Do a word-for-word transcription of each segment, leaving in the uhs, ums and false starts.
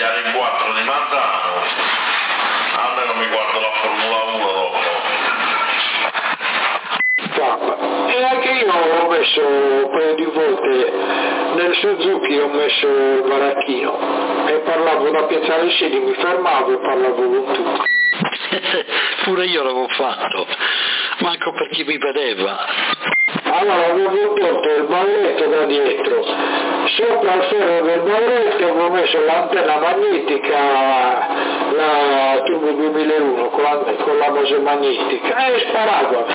alle quattro di Manzano, almeno mi guardo la Formula uno dopo. E anche io ho messo un paio di volte nel Suzuki, ho messo il baracchino e parlavo da Piazzale Sedi, mi fermavo e parlavo con tutti. Pure io l'avevo fatto, manco per chi mi vedeva. Allora avevo tolto il balletto da dietro, sopra il ferro del balletto avevo messo l'antenna magnetica, la Turbo duemilauno con la, con la base magnetica e sparava.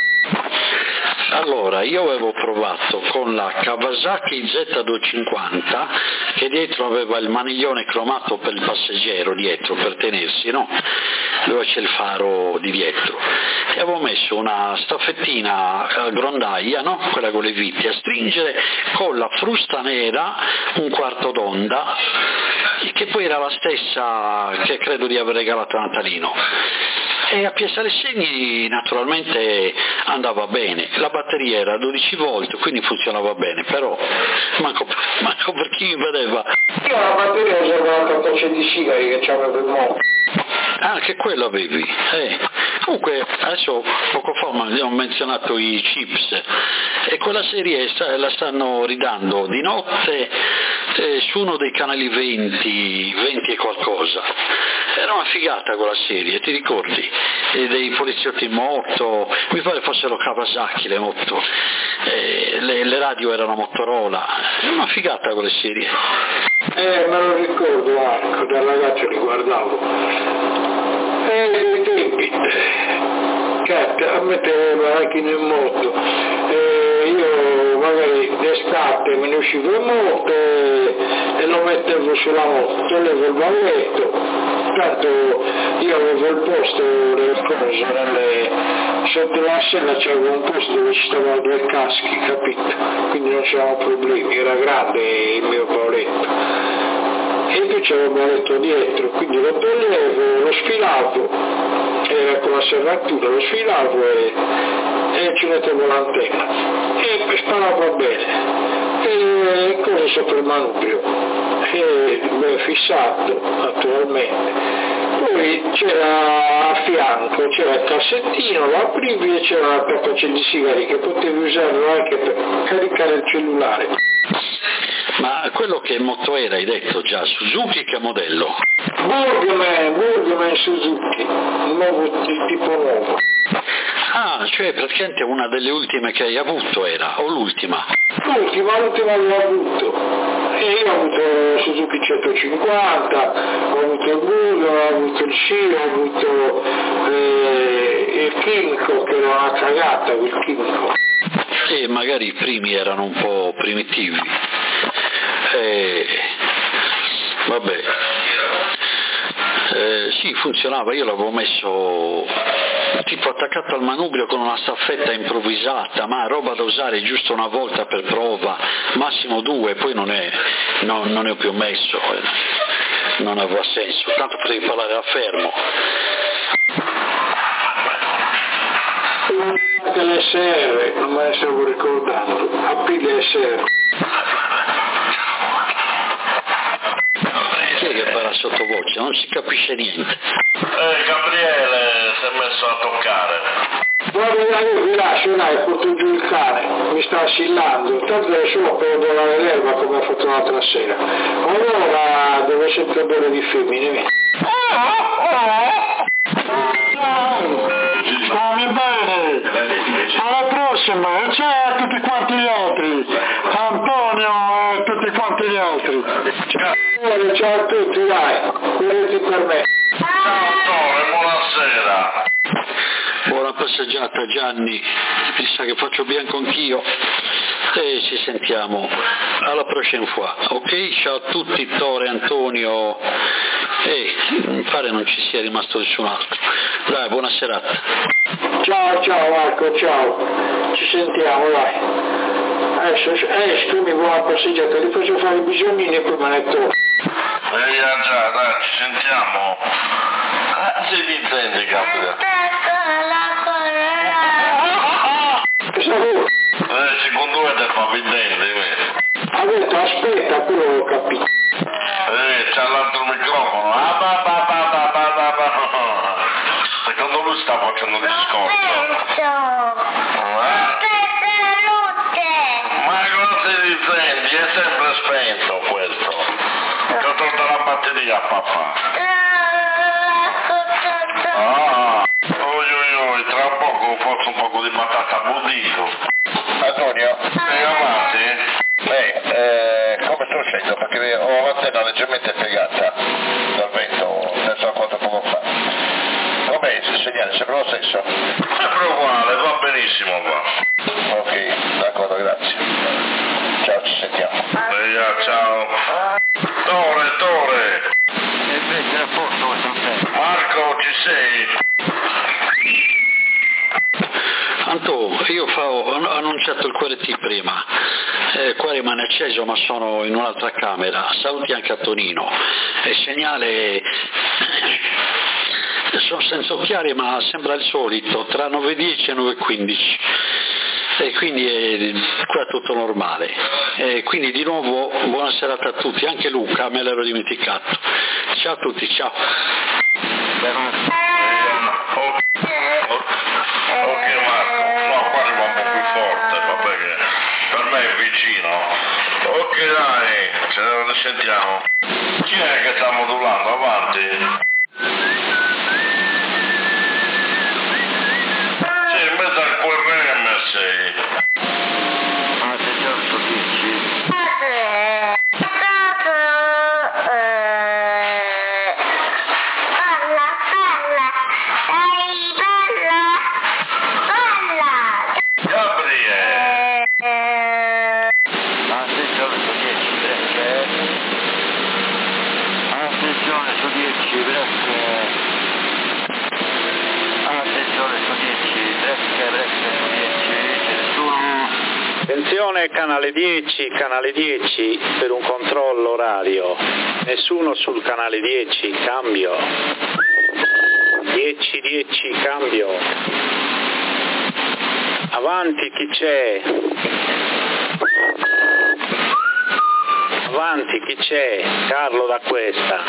Allora, io avevo provato con la Kawasaki Z duecentocinquanta, che dietro aveva il maniglione cromato per il passeggero dietro, per tenersi, no? Dove c'è il faro di dietro. E avevo messo una staffettina a grondaia, no? Quella con le viti, a stringere con la frusta nera, un quarto d'onda, che poi era la stessa che credo di aver regalato a Natalino. E a Piazzale Segni naturalmente andava bene, la batteria era dodici volt, quindi funzionava bene, però manco, manco per chi mi vedeva. Io la batteria usavo la cartoccia di sigari che c'avevo il modo. Ah, anche quello avevi. Eh. Comunque adesso poco fa ho menzionato i chips e quella serie la stanno ridando di notte eh, su uno dei canali venti, venti e qualcosa. Era una figata quella serie, ti ricordi? E dei poliziotti in moto, mi pare fossero Kawasaki le moto, eh, le, le radio erano Motorola, era una figata quelle serie. Eh, me lo ricordo, Marco, da ragazzo li guardavo. E dei tempi, cazzo, a mettere la macchina in moto, e io magari d'estate me ne uscivo in moto e, e lo mettevo sulla moto, toglievo il balletto, tanto io avevo il posto del coso, nelle, sotto la sella c'avevo un posto dove ci stavano due caschi, capito? Quindi non c'erano problemi, era grande il mio balletto. E poi c'era un balletto dietro, quindi lo toglievo, lo sfilavo, era con la serratura, lo sfilavo e, e ci mettevo l'antenna e sparava bene. E cosa sopra il manubrio, e beh, fissato naturalmente. Poi c'era a fianco, c'era il cassettino, la aprivi e c'era la cartoccia di sigari che potevi usarlo anche per caricare il cellulare. Ma quello che moto era, hai detto già, Suzuki che modello? Burgman, Burgman Suzuki, un nuovo tipo nuovo. Ah, cioè praticamente una delle ultime che hai avuto era, o l'ultima? L'ultima, l'ultima l'ho avuto. E io ho avuto il Suzuki centocinquanta, ho avuto il Burgman, ho avuto il Sci, ho avuto eh, il Kinko, che era una cagata quel Kinko. E magari i primi erano un po' primitivi. Eh, vabbè, eh, sì, funzionava, io l'avevo messo tipo attaccato al manubrio con una staffetta improvvisata, ma roba da usare giusto una volta per prova, massimo due, poi non, è, no, non ne ho più messo, eh, non aveva senso, tanto potevi parlare a fermo. L'S R, non me ne stavo ricordando, A P l'S R. Chi è che parla sottovoce? Non si capisce niente. Eh, Gabriele si è messo a toccare. Guarda, io vi lascio, dai, porto giù il cane, mi sta assillando, tanto adesso per dare l'erba come ha fatto l'altra sera. Allora dove sento odore di femmine. Stammi bene, alla prossima, ciao a tutti quanti gli altri, Antonio e tutti quanti gli altri. Ciao, ciao a tutti, dai, curati per me. Ciao dottore, buonasera. Buona passeggiata Gianni, mi sa che faccio bianco anch'io e ci sentiamo alla prossima fois, ok? Ciao a tutti, Tore, Antonio e mi pare non ci sia rimasto nessun altro. Dai, buona serata. Ciao, ciao Marco, ciao, ci sentiamo, dai. Adesso esco, mi buona passeggiata, li faccio fare i bisognini e poi me ne torno. Eh già, dai, ci sentiamo. Ah, si intende, Gabriele. Eh, secondo me te fa vedere. Ha detto aspetta, quello l'ho capito. Eh, c'ha l'altro microfono. dica a papà. Ah, oi oi oi, tra poco faccio un po' di batata bollito. Antonio? Sei avanti? Beh, eh, come sto uscendo? Perché ho l'antenna leggermente piegata dal vento, ne so quanto poco fa. Vabbè, il segnale sembra lo stesso. Sempre uguale, va benissimo qua. Ok, d'accordo, grazie. Ciao, ci sentiamo. Eia, ciao. Tore, Tore. Marco, ci sei? Anto, io fa- ho annunciato il Q R T prima, eh, qua rimane acceso ma sono in un'altra camera, saluti anche a Tonino, il segnale sono senza occhiali ma sembra il solito, tra nove e dieci e nove e quindici e quindi è, qua è tutto normale, e quindi di nuovo buona serata a tutti, anche Luca me l'ero dimenticato, ciao a tutti, ciao. Ok Marco, no, qua arriva un po' più forte, vabbè che per me è vicino. Ok dai, ce ne risentiamo. Chi è che sta modulando? Avanti. Sì, in mezzo al Q R M sei. Ah, sei già dici? Attenzione, canale dieci, canale dieci per un controllo orario. Nessuno sul canale dieci, cambio. dieci dieci, cambio. Avanti, chi c'è? Avanti, chi c'è? Carlo da questa.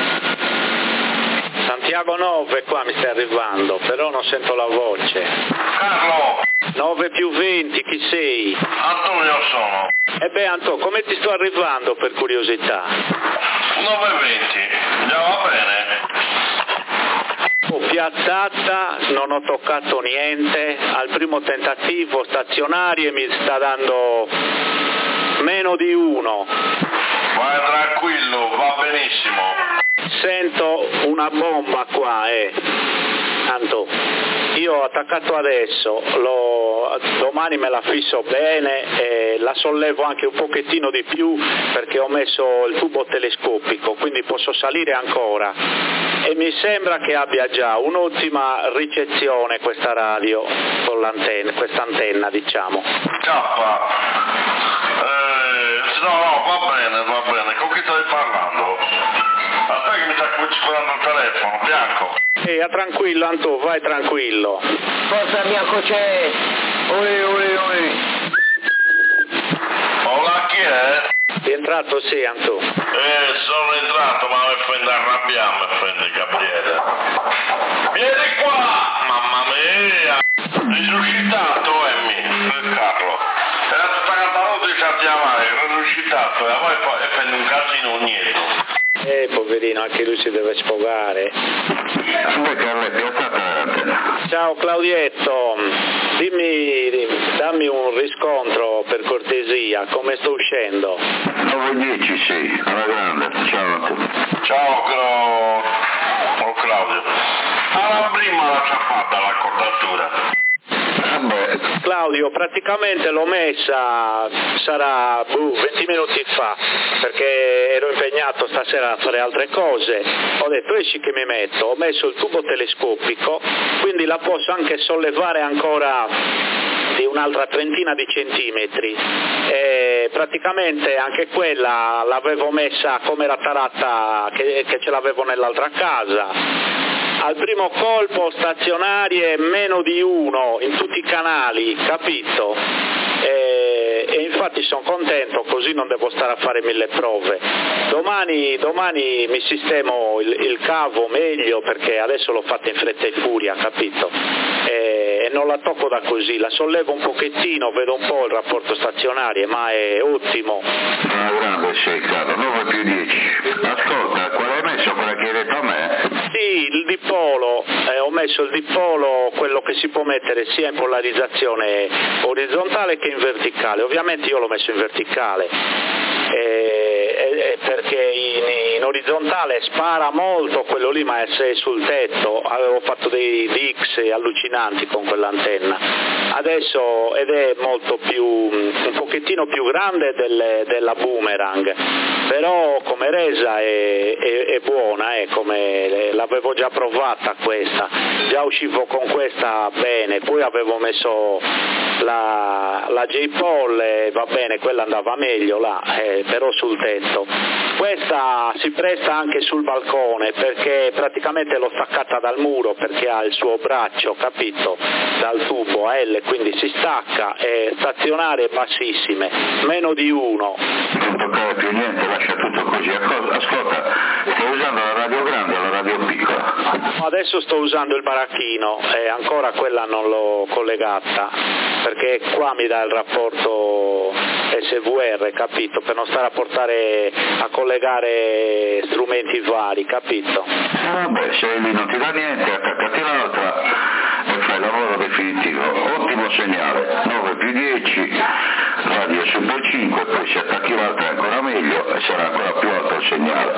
Santiago nove qua mi sta arrivando, però non sento la voce. Carlo! nove più venti, chi sei? Antonio sono. E beh Anto, come ti sto arrivando per curiosità? nove e venti, già va bene. Ho piazzata, non ho toccato niente, al primo tentativo stazionario mi sta dando meno di uno. Vai tranquillo, va benissimo. Sento una bomba qua, eh. Anto, io ho attaccato adesso, lo, domani me la fisso bene e la sollevo anche un pochettino di più perché ho messo il tubo telescopico, quindi posso salire ancora. E mi sembra che abbia già un'ottima ricezione questa radio, con l'antenna, questa antenna diciamo. Cappa. Eh, no, no, va bene, va bene. Con chi stai parlando? Aspetta che mi sta squillando il telefono, Bianco. Ehi, tranquillo Anto, vai tranquillo. Forza Bianco c'è! Oi, oi, oi! Hola, chi è? Rientrato sì Anto. Eh, sono entrato, ma mi fai arrabbiare, mi fai Gabriele. Vieni qua! Mamma mia! Risuscitato, Emmy, il Carlo. Era tutta caparosa di chiamare, risuscitato, e poi e fai un casino niente. Eh, poverino, anche lui si deve sfogare. Ciao Claudietto, dimmi, dammi un riscontro per cortesia, come sto uscendo? nove dieci sì, alla grande, ciao a tutti. Ciao, Cla... oh, Claudio. Alla prima la ciabatta, l'accordatura. Claudio, praticamente l'ho messa, sarà uh, venti minuti fa, perché ero impegnato stasera a fare altre cose. Ho detto esci che mi metto, ho messo il tubo telescopico, quindi la posso anche sollevare ancora di un'altra trentina di centimetri. E praticamente anche quella l'avevo messa come era tarata che, che ce l'avevo nell'altra casa. Al primo colpo stazionarie meno di uno in tutti i canali, capito? E, e infatti sono contento, così non devo stare a fare mille prove. Domani, domani mi sistemo il, il cavo meglio perché adesso l'ho fatta in fretta e furia, capito? E, e non la tocco da così, la sollevo un pochettino, vedo un po' il rapporto stazionarie, ma è ottimo. Una grande sei, caro, nove più dieci. Ascolta, qual è messo il dipolo, quello che si può mettere sia in polarizzazione orizzontale che in verticale. Ovviamente io l'ho messo in verticale eh, eh, perché in, in orizzontale spara molto quello lì, ma se è sul tetto avevo fatto dei D X allucinanti con quell'antenna. Adesso ed è molto più, un pochettino più grande del, della Boomerang, però come resa è, è, è buona, eh, come l'avevo già provata questa, già uscivo con questa bene, poi avevo messo la, la J-Pol e va bene, quella andava meglio là, eh, però sul tetto. Questa si presta anche sul balcone perché praticamente l'ho staccata dal muro perché ha il suo braccio, capito, dal tubo a L, quindi si stacca, è stazionarie bassissime, meno di uno. Non toccare più niente, lascia tutto così. Ascolta, stai usando la radio grande o la radio piccola? Adesso sto usando il baracchino e ancora quella non l'ho collegata perché qua mi dà il rapporto S V R, capito, per non stare a portare a collegare strumenti vari, capito? Vabbè, se lì non ti dà niente, attaccati l'altra e fai il lavoro definitivo. Ottimo segnale, nove più dieci, radio super cinque, poi se attacchi l'altra è ancora meglio e sarà ancora più alto il segnale.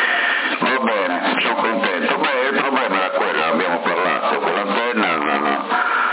Va bene, sono contento. Beh, il problema era quello, abbiamo parlato, con l'antenna no, no.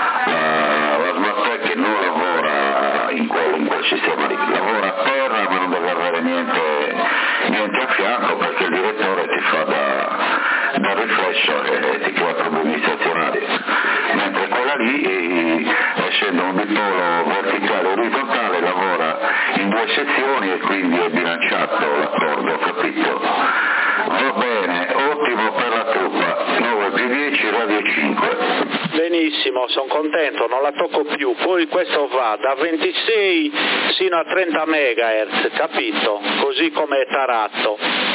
La, la Smartec non lavora in quel, in quel sistema lì, lavora a terra ma non deve avere niente, niente a fianco perché il direttore ti fa da, da riflesso e ti crea problemi stazionari, mentre quella lì, essendo un dipolo verticale e orizzontale, lavora in due sezioni e quindi è bilanciato l'accordo, capito? Va bene, ottimo per la truppa, nove più dieci, radio cinque. Benissimo, sono contento, non la tocco più, poi questo va da ventisei sino a trenta megahertz, capito? Così come taratto.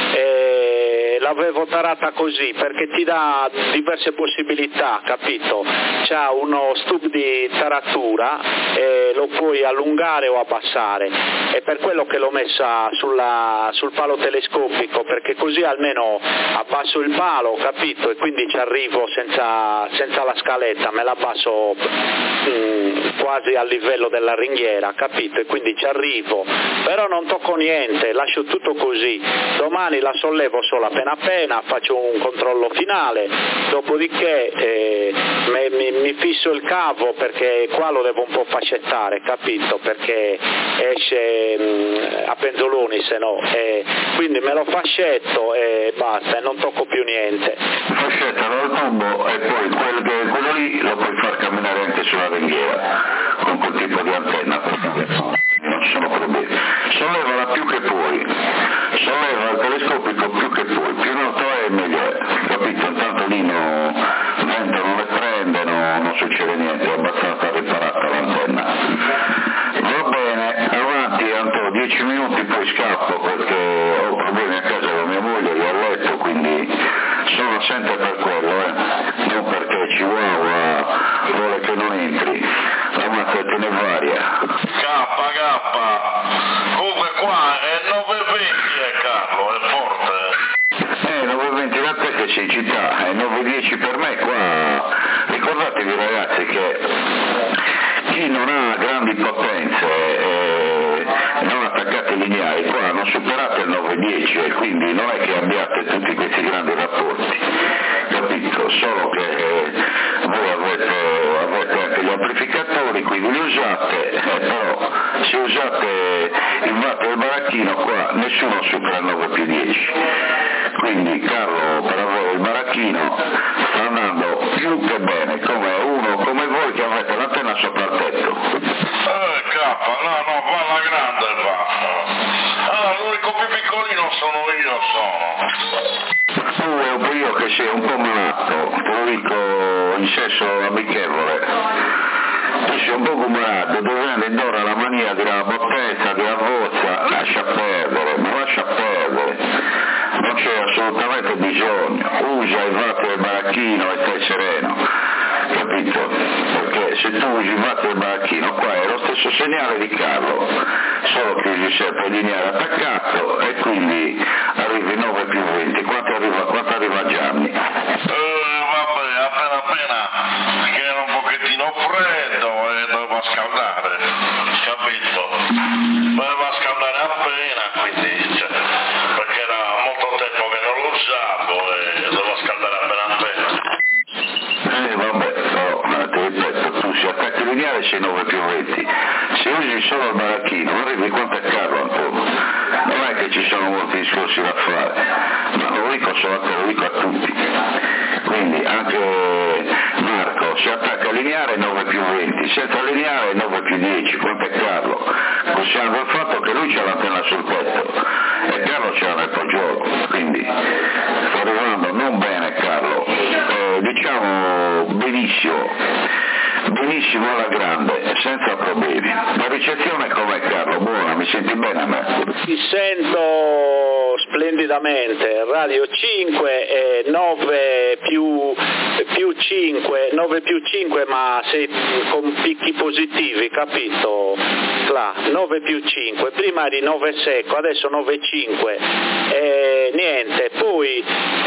E l'avevo tarata così perché ti dà diverse possibilità, capito? C'ha uno stup di taratura e lo puoi allungare o abbassare, è per quello che l'ho messa sulla, sul palo telescopico, perché così almeno abbasso il palo, capito? E quindi ci arrivo senza, senza la scaletta, me la abbasso mh, quasi al livello della ringhiera, capito? E quindi ci arrivo, però non tocco niente, lascio tutto così. Domani la sollevo solo appena appena, faccio un controllo finale, dopodiché eh, me, mi, mi fisso il cavo perché qua lo devo un po' fascettare, capito? Perché esce mh, a penzoloni se no, eh, quindi me lo fascetto e basta, e non tocco più niente. Fascettalo al tubo e poi quel, quello lì lo puoi far camminare anche sulla ringhiera con quel tipo di antenna, non ci sono problemi. Sollevala più che puoi, solleva il telescopico più che puoi, più in alto è meglio è, capito? Intanto lì no, vento non le prende, no, non succede niente, è abbastanza riparata l'antenna. Va bene, avanti Anto, dieci minuti poi scappo perché ho problemi a casa con mia moglie, io a letto, quindi sono assente per quello, eh. Non perché Chihuahua vuole che non entri, la mazza te ne varia. K, K, comunque qua è nove venti eh Carlo, è forte. Eh, nove venti da te che sei in città, è nove dieci per me qua. Ricordatevi ragazzi che chi non ha grandi potenze e non attaccate lineari, qua non superate il nove dieci e quindi non è che abbiate tutti questi grandi rapporti, capito? Solo che eh, voi avete, avete anche gli amplificatori, quindi li usate, eh, però se usate il watt del baracchino qua nessuno supera il nove più dieci. Quindi Carlo, per avere il baracchino sta andando più che bene, come uno come voi che avete l'antenna sopra il tetto. Eh K, no, no, va alla grande va. Ah, l'unico più piccolino sono io, sono. Tu è un io che sei un po' malato, te lo dico in senso amichevole. Tu sei un po' malato, dovendo indora la mania della bottezza, della bozza, lascia perdere, ma lascia perdere. Non c'è assolutamente bisogno, usa il watt del baracchino e stai sereno, capito? Perché se tu usi il watt del baracchino qua è lo stesso segnale di Carlo, solo che usi sempre il lineare attaccato e quindi arrivi nove più venti, quanto arriva, quanto arriva Gianni? Eh, vabbè, appena appena lineare sei nove più venti, se usi solo il baracchino arrivi quanto è Carlo Antonio, non è che ci sono molti discorsi da fare, ma lo dico solo a te, lo dico a tutti, quindi anche Marco si attacca lineare nove più venti, senza lineare nove più dieci, quanto è Carlo, considerando il fatto che lui c'ha l'antenna sul petto e Carlo c'era nel poggiolo, quindi sta arrivando non bene Carlo, eh, diciamo benissimo, benissimo alla grande, senza problemi. La ricezione com'è Carlo? Buona, mi senti bene a me? Ti sento splendidamente, radio cinque e nove più, più cinque, nove più cinque ma sei con picchi positivi, capito? Là, nove più cinque, prima eri nove secco, adesso nove cinque, e niente, poi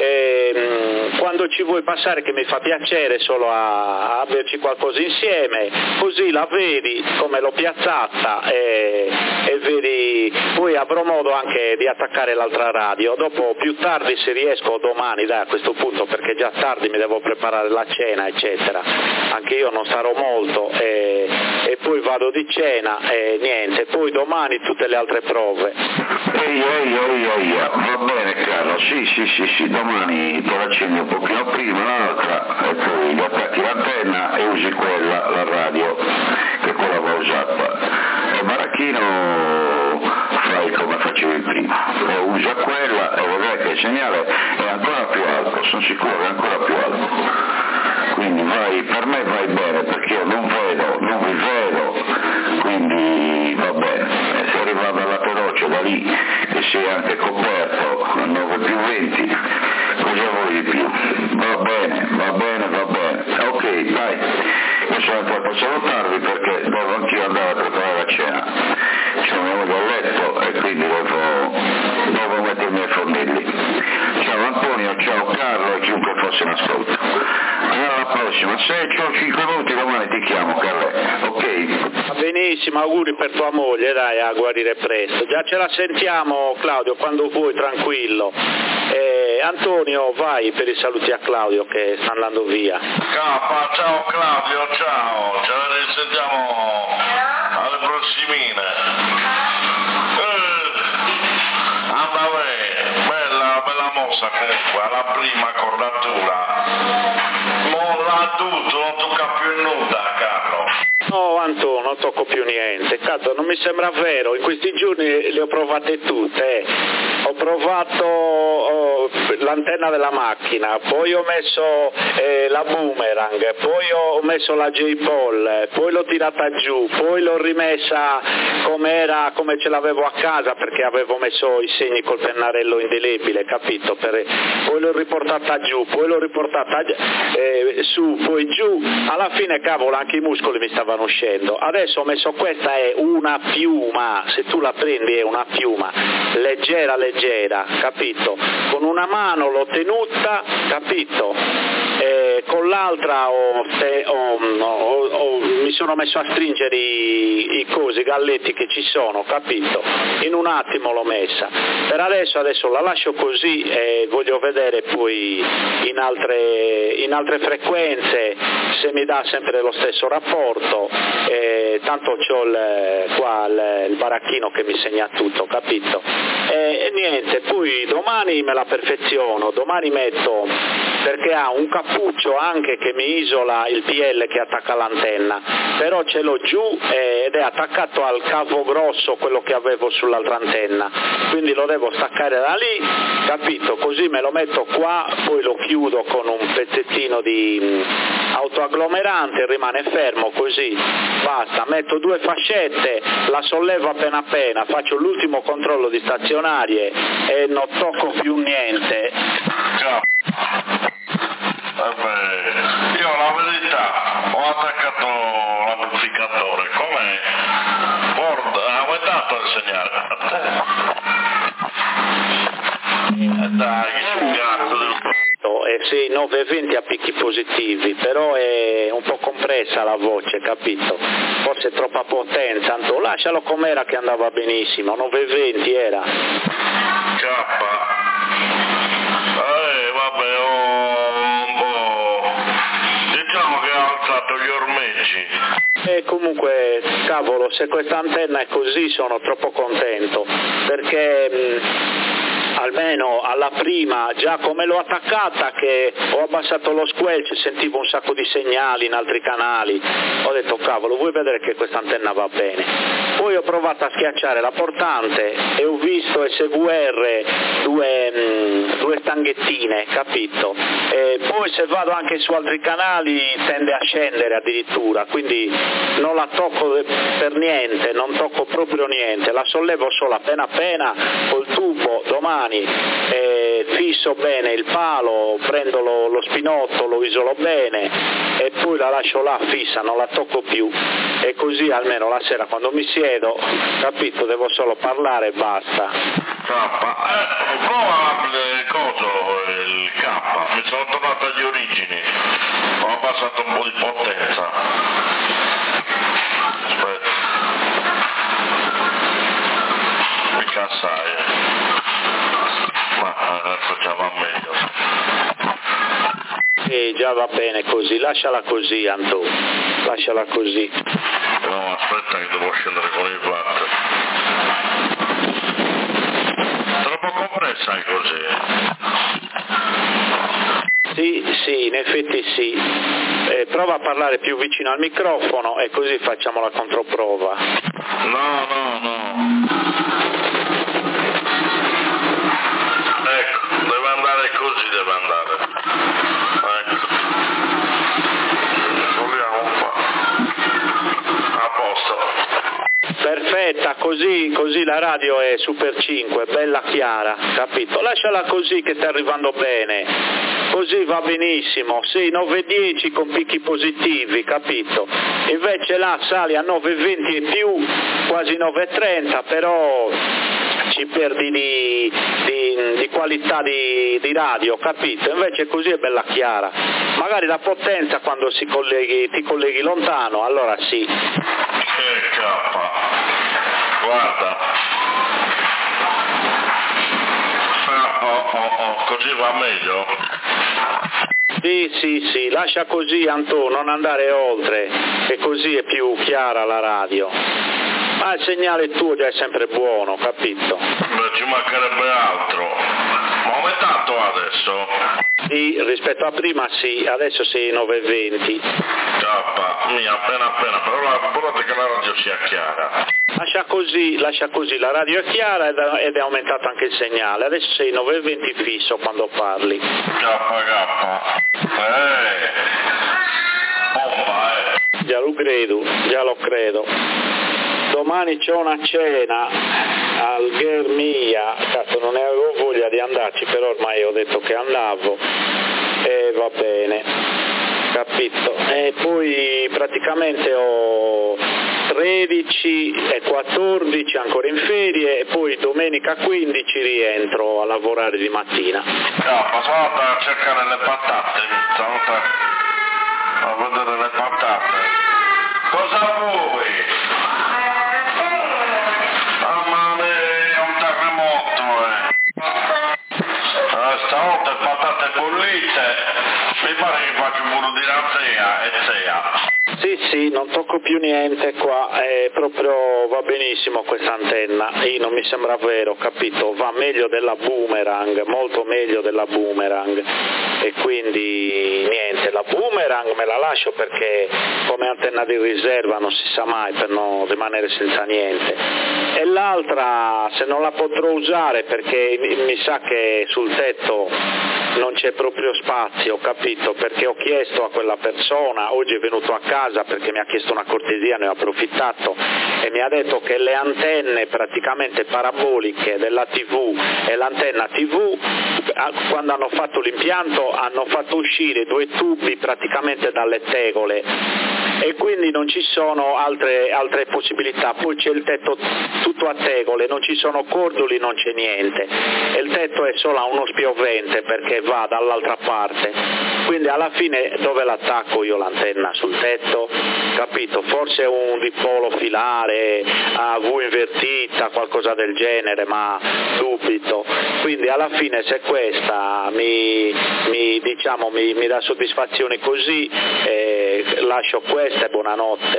ehm, quando ci vuoi passare, che mi fa piacere solo a, a averci qualcosa insieme, così la vedi come l'ho piazzata e, e vedi, poi avrò modo anche di attaccare l'altra radio, dopo più tardi se riesco domani, dai, a questo punto, perché già tardi mi devo preparare la cena eccetera, anche io non sarò molto e, e poi vado di cena e niente, poi domani tutte le altre prove. Ehi, ehi, ehi, ehi, va bene Carlo, sì, sì, sì, sì, domani te la accendi un pochino prima l'altra e poi gli attacchi l'antenna e usi quella, la radio, che quella va usata. E Maracchino fai come facevi prima, e usa quella e vedrai che il segnale è ancora più alto, sono sicuro che è ancora più alto. Quindi vai, per me vai bene, perché io non vedo, non vi vedo, quindi va bene. E se arriva dalla feroce da lì, che sei anche coperto a nove più venti, cosa vuoi di più? Va bene, va bene, va bene. Ok, dai, io sono entrato a salutarvi perché devo anch'io andare a preparare la cena. C'è mia moglie a letto e quindi devo, devo mettermi ai fornelli. Ciao Antonio, ciao Carlo e chiunque fosse in ascolto. Alla prossima, se ho cinque minuti domani ti chiamo Carlo, ok? Va benissimo, auguri per tua moglie, dai, a guarire presto. Già ce la sentiamo Claudio, quando vuoi, tranquillo. Eh, Antonio, vai per i saluti a Claudio che sta andando via. Ciao, ciao Claudio, ciao, ce ne risentiamo alle prossimine. Eh, anda bene, bella, bella mossa comunque, alla prima cordatura. Molla tutto, non tocca più nulla, Carlo. No Antonio, non tocco più niente, cazzo, non mi sembra vero, in questi giorni le ho provate tutte, eh. Ho provato oh, l'antenna della macchina, poi ho messo eh, la boomerang, poi ho messo la J-Pol, poi l'ho tirata giù, poi l'ho rimessa come era, come ce l'avevo a casa perché avevo messo i segni col pennarello indelebile, capito? Per, poi l'ho riportata giù, poi l'ho riportata eh, su, poi giù, alla fine cavolo anche i muscoli mi stavano uscendo. Adesso ho messo, questa è una piuma, se tu la prendi è una piuma, leggera leggera, capito? Con una mano l'ho tenuta, capito? E con l'altra ho, te, ho, ho, ho, mi sono messo a stringere i, i cosi, i galletti che ci sono, capito? In un attimo l'ho messa. Per adesso, adesso la lascio così e voglio vedere poi in altre, in altre frequenze se mi dà sempre lo stesso rapporto, eh, tanto c'ho il, qua il, il baracchino che mi segna tutto, capito? E, e niente, poi domani me la perfeziono, domani metto, perché ha un cappuccio anche che mi isola il P L che attacca l'antenna, però ce l'ho giù eh, ed è attaccato al cavo grosso, quello che avevo sull'altra antenna, quindi lo devo staccare da lì, capito? Così me lo metto qua, poi lo chiudo con un pezzettino di mh, autoagglomerante, rimane fermo così, basta, metto due fascette, la sollevo appena appena, faccio l'ultimo controllo di stazionarie e non tocco più niente. Ciao. Vabbè, io la verità ho attaccato l'amplificatore, come Ford ha aumentato il segnale. Eh, dai, che cazzo del E sì, nove venti a picchi positivi, però è un po' compressa la voce, capito? Forse è troppa potenza, tanto lascialo com'era che andava benissimo, nove venti era. Cappa. Eh, vabbè, ho un po'... diciamo che ho alzato gli ormeggi. E E comunque, cavolo, se questa antenna è così sono troppo contento, perché mh, almeno alla prima, già come l'ho attaccata, che ho abbassato lo squelch, sentivo un sacco di segnali in altri canali, ho detto cavolo, vuoi vedere che questa antenna va bene? Poi ho provato a schiacciare la portante e ho visto S V R due, mh, due stanghettine, capito? E poi se vado anche su altri canali tende a scendere addirittura, quindi non la tocco per niente, non tocco proprio niente, la sollevo solo appena appena col tubo domani, eh, fisso bene il palo, prendo lo, lo spinotto, lo isolo bene e poi la lascio là fissa, non la tocco più, e così almeno la sera quando mi siedo, capito, devo solo parlare e basta. K, eh, prova il coso, il K, mi sono tornato agli origini, ho abbassato un po' di potenza. Aspetta. Mica assai. Ma ecco, già va meglio. Sì, già va bene così, lasciala così Antò, lasciala così. No, aspetta che devo scendere con il watt. Troppo compressa è così. Sì, sì, in effetti sì. Eh, prova a parlare più vicino al microfono e così facciamo la controprova. No, no, no. Ecco, deve andare così, deve andare. Ecco. Proviamo un po'. A posto. Perfetta, così, così la radio è Super cinque, bella chiara, capito? Lasciala così che sta arrivando bene, così va benissimo, sì, nove dieci con picchi positivi, capito? Invece là sali a nove venti e più, quasi nove trenta, però ci perdi di, di, di qualità di, di radio, capito? Invece così è bella chiara. Magari la potenza quando si colleghi, ti colleghi lontano, allora sì. Che cappa. Guarda. Ah, oh, oh, oh, così va meglio? Sì, sì, sì, lascia così Antò, non andare oltre, che così è più chiara la radio. Ma il segnale tuo già è sempre buono, capito? Beh, ci mancherebbe altro. Ma aumentato adesso? Sì, rispetto a prima sì, adesso sei nove venti. Cappa, mia, appena appena, però l'importante è che la radio sia chiara. Lascia così, lascia così, la radio è chiara ed è aumentato anche il segnale, adesso sei nove venti fisso quando parli. Cappa, cappa. Eh, bomba, eh. Già lo credo, già lo credo. Domani c'è una cena al Ghermia, cazzo non ne avevo voglia di andarci, però ormai ho detto che andavo e va bene, capito? E poi praticamente ho tredici e quattordici ancora in ferie e poi domenica quindici rientro a lavorare di mattina. Cappa, sono andato a cercare le patate, sono andato a vedere le patate. Cosa vuoi? Stavolta patate bollite, mi pare che faccio un buono di razzea e zea. Sì, sì, non tocco più niente qua, è proprio va benissimo questa antenna, e non mi sembra vero, capito? Va meglio della Boomerang, molto meglio della Boomerang, e quindi niente, la Boomerang me la lascio perché come antenna di riserva non si sa mai, per non rimanere senza niente. E l'altra se non la potrò usare perché mi, mi sa che sul tetto non c'è proprio spazio, capito? Perché ho chiesto a quella persona, oggi è venuto a casa perché mi ha chiesto una cortesia, ne ho approfittato e mi ha detto che le antenne praticamente paraboliche della tivù e l'antenna tivù quando hanno fatto l'impianto hanno fatto uscire due tubi praticamente dalle tegole e quindi non ci sono altre, altre possibilità, poi c'è il tetto tutto a tegole, non ci sono cordoli, non c'è niente e il tetto è solo a uno spiovente perché va dall'altra parte, quindi alla fine dove l'attacco io l'antenna? Sul tetto? Capito? Forse un dipolo filare a V invertita, qualcosa del genere, ma dubito, quindi alla fine se questa mi, mi, diciamo, mi, mi dà soddisfazione così eh, lascio questa e buonanotte.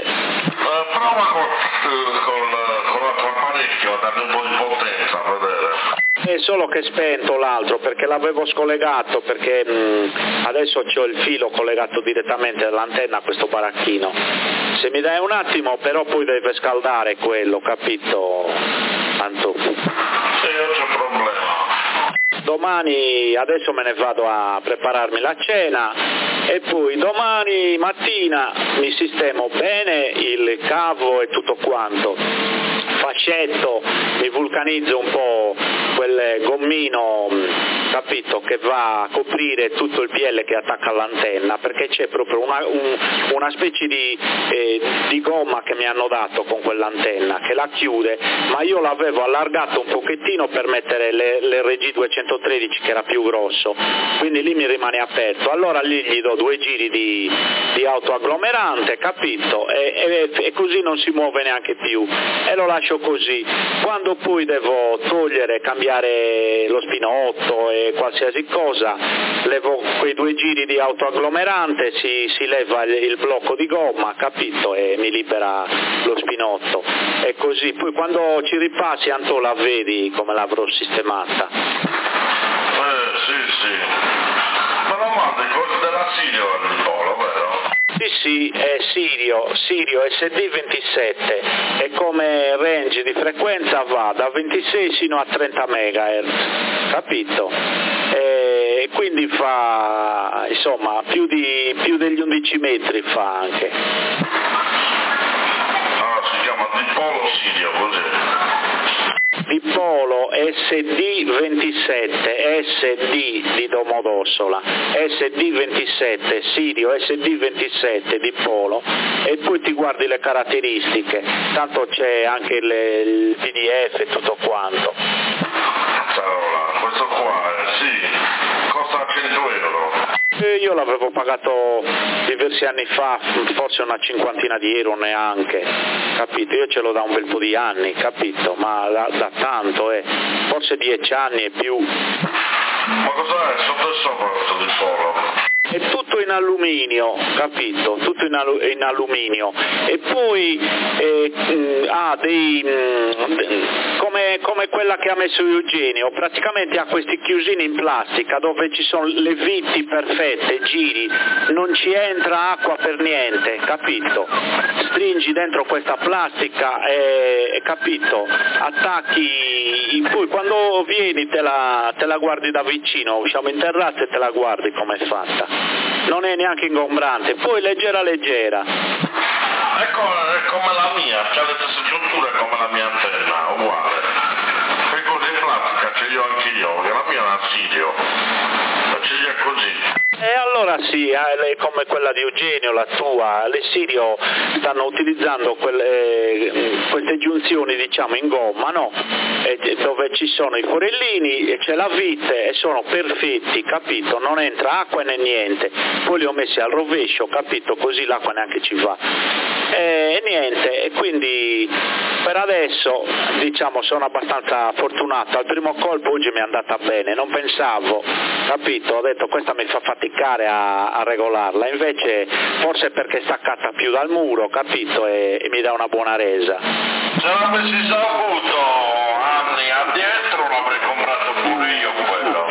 Eh, prova con, con, con l'altro apparecchio a dargli un po' di potenza, a vedere. È solo che è spento l'altro perché l'avevo scollegato, perché mh, adesso c'ho il filo collegato direttamente dall'antenna a questo baracchino. Se mi dai un attimo, però poi deve scaldare quello, capito, Anto? Sì, non c'è problema. Domani, adesso me ne vado a prepararmi la cena e poi domani mattina mi sistemo bene il cavo e tutto quanto, fascetto, mi vulcanizzo un po' quel gommino, capito, che va a coprire tutto il P L che attacca all'antenna, perché c'è proprio una, un, una specie di, eh, di gomma che mi hanno dato con quell'antenna che la chiude, ma io l'avevo allargato un pochettino per mettere l'R G duecentotredici che era più grosso, quindi lì mi rimane aperto, allora lì gli do due giri di, di autoagglomerante, capito, e, e, e così non si muove neanche più e lo lascio così. Quando poi devo togliere, cambiare lo spinotto e qualsiasi cosa, levo quei due giri di autoagglomerante, si, si leva il, il blocco di gomma, capito, e mi libera lo spinotto, e così poi quando ci ripassi Anto la vedi come l'avrò sistemata. Eh sì sì, ma non manda i costi della Sirio al polo, vero? Sì, sì, è Sirio, Sirio S D ventisette e come range di frequenza va da ventisei sino a trenta megahertz, capito? E quindi fa, insomma, più, di, più degli undici metri fa anche. Ah, si chiama dipolo Sirio, così. Dipolo S D ventisette, S D di Domodossola, S D ventisette, Sirio S D ventisette dipolo, e poi ti guardi le caratteristiche, tanto c'è anche il, il P D F e tutto quanto. Allora, questo qua, eh, sì, costa cento euro. E io l'avevo pagato diversi anni fa, forse una cinquantina di euro neanche, capito? Io ce l'ho da un bel po' di anni, capito? Ma da, da tanto, eh. Forse dieci anni e più. Ma cos'è sotto e sopra questo dipolo? È tutto in alluminio, capito? Tutto in, alu- in alluminio. E poi eh, mh, ha dei mh, come, come quella che ha messo Eugenio, praticamente ha questi chiusini in plastica dove ci sono le viti perfette, giri, non ci entra acqua per niente, capito? Stringi dentro questa plastica e, e capito? Attacchi, poi quando vieni te la, te la guardi da vicino, usciamo in terrazza e te la guardi come è fatta. Non è neanche ingombrante, poi leggera leggera. È come, è come la mia, c'ha le stesse strutture come la mia antenna, uguale. E così in plastica ce li ho anche io, perché la mia è una Sirio, ma ce li è così. E allora sì, è come quella di Eugenio, la tua, le Sirio stanno utilizzando quelle, queste giunzioni diciamo in gomma, no? E dove ci sono i forellini e c'è la vite e sono perfetti, capito? Non entra acqua né niente, poi li ho messi al rovescio, capito? Così l'acqua neanche ci va. E, e niente, e quindi per adesso diciamo sono abbastanza fortunato, al primo colpo oggi mi è andata bene, non pensavo, capito? Ho detto questa mi fa faticare a, a regolarla, invece forse perché è staccata più dal muro, capito? E, e mi dà una buona resa. Se l'avessi saputo anni addietro l'avrei comprato pure io quello.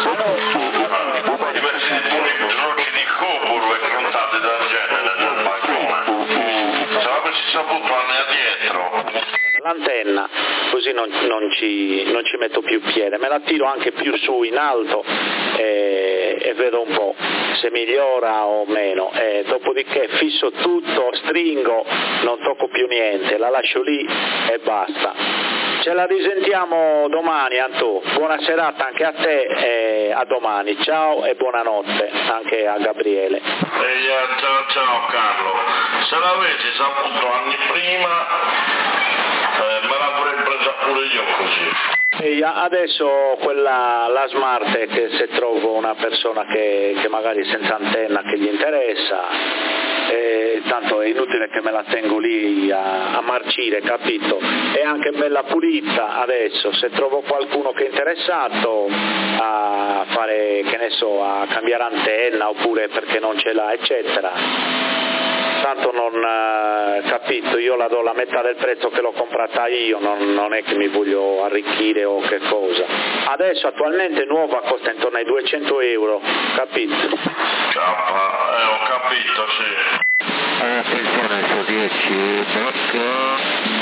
Diversi di blocchi di cobolo e contati del genere nel balcone. Se l'avessi saputo anni addietro. L'antenna, così non, non, ci, non ci metto più piede, me la tiro anche più su in alto e, e vedo un po' se migliora o meno, e dopodiché fisso tutto, stringo, non tocco più niente, la lascio lì e basta. Ce la risentiamo domani, Antò. Buona serata anche a te e a domani. Ciao e buonanotte anche a Gabriele. Ehi, ciao ciao Carlo. Se l'avessi saputo anni prima eh, me l'avrei presa pure io così. E adesso quella, la Smartec, se trovo una persona che, che magari senza antenna che gli interessa, eh, tanto è inutile che me la tengo lì a, a marcire, capito? È anche bella pulita adesso, se trovo qualcuno che è interessato a fare, che ne so, a cambiare antenna oppure perché non ce l'ha, eccetera. tanto non eh, capito, io la do la metà del prezzo che l'ho comprata io, non, non è che mi voglio arricchire o che cosa. Adesso attualmente nuova costa intorno ai duecento euro, capito? Cappa, eh, ho capito, sì. Attenzione su dieci, becco.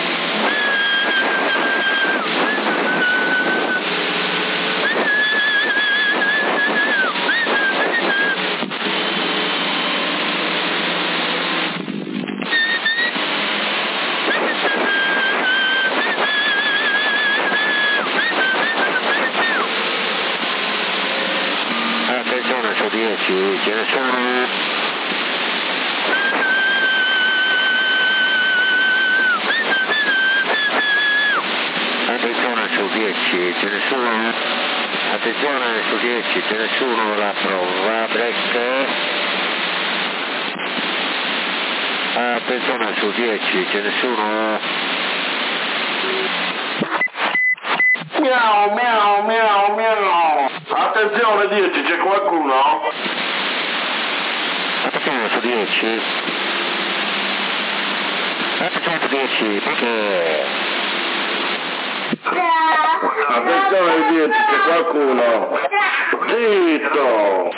Attenzione su dieci, ce ne sono. Attenzione su dieci, ce ne sono. Attenzione su dieci, ce ne sono, la prova, break. Attenzione su dieci, ce ne sono. Miau, miau, miau, miau. Attenzione dieci, c'è qualcuno? Attenzione su dieci. Attenzione su dieci, perché? Attenzione dieci, c'è qualcuno? Zitto!